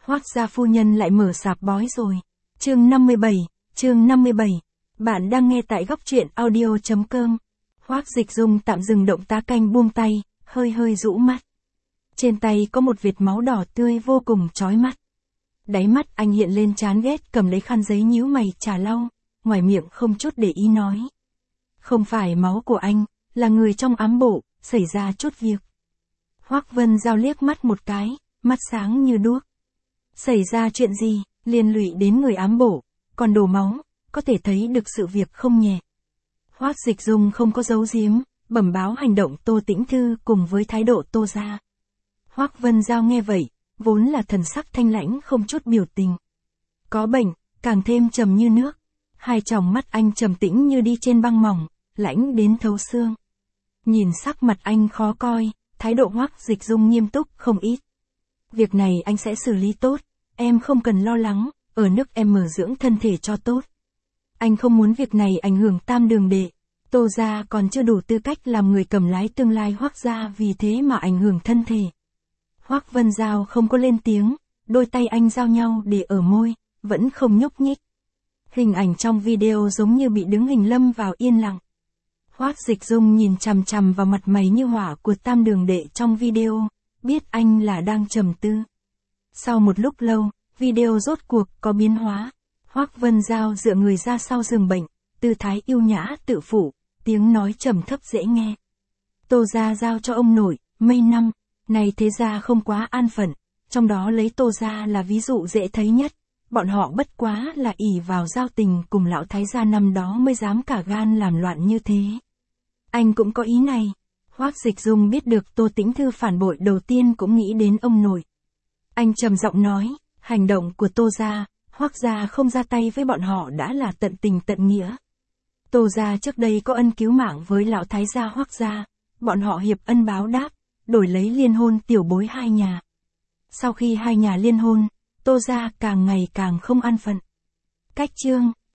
Hoác gia phu nhân lại mở sạp bói rồi. Chương 57. Bạn đang nghe tại góc truyện audio.com. Hoác Dịch Dung tạm dừng động tác canh, buông tay, hơi rũ mắt. Trên tay có một vệt máu đỏ tươi vô cùng chói mắt. Đáy mắt anh hiện lên chán ghét, cầm lấy khăn giấy nhíu mày chà lau, ngoài miệng không chút để ý nói. Không phải máu của anh, là người trong ám bộ, xảy ra chút việc. Hoác Vân Giao liếc mắt một cái, mắt sáng như đuốc. Xảy ra chuyện gì, liên lụy đến người ám bộ, còn đổ máu, có thể thấy được sự việc không nhẹ. Hoác Dịch Dung không có giấu giếm, bẩm báo hành động Tô Tĩnh Thư cùng với thái độ Tô gia. Hoác Vân Giao nghe vậy, vốn là thần sắc thanh lãnh không chút biểu tình. Có bệnh, càng thêm trầm như nước. Hai tròng mắt anh trầm tĩnh như đi trên băng mỏng, lãnh đến thấu xương. Nhìn sắc mặt anh khó coi, thái độ Hoác Dịch Dung nghiêm túc không ít. Việc này anh sẽ xử lý tốt, em không cần lo lắng, ở nước em mở dưỡng thân thể cho tốt. Anh không muốn việc này ảnh hưởng Tam Đường đệ. Tô gia còn chưa đủ tư cách làm người cầm lái tương lai Hoác gia, vì thế mà ảnh hưởng thân thể. Hoác Vân Giao không có lên tiếng, đôi tay anh giao nhau để ở môi, vẫn không nhúc nhích. Hình ảnh trong video giống như bị đứng hình lâm vào yên lặng. Hoác Dịch Dung nhìn chằm chằm vào mặt mày như hỏa của Tam Đường đệ trong video, biết anh là đang trầm tư. Sau một lúc lâu, video rốt cuộc có biến hóa. Hoác Vân Giao dựa người ra sau giường bệnh, tư thái yêu nhã tự phụ, tiếng nói trầm thấp dễ nghe. Tô gia giao cho ông nội, mấy năm, này thế gia không quá an phận, trong đó lấy Tô gia là ví dụ dễ thấy nhất. Bọn họ bất quá là ỷ vào giao tình cùng lão thái gia năm đó mới dám cả gan làm loạn như thế. Anh cũng có ý này. Hoác Dịch Dung biết được Tô Tĩnh Thư phản bội, đầu tiên cũng nghĩ đến ông nội. Anh trầm giọng nói, hành động của Tô gia, Hoác gia không ra tay với bọn họ đã là tận tình tận nghĩa. Tô gia trước đây có ân cứu mạng với lão thái gia Hoác gia, bọn họ hiệp ân báo đáp, đổi lấy liên hôn tiểu bối hai nhà. Sau khi hai nhà liên hôn, Tô gia càng ngày càng không an phận. Cách chương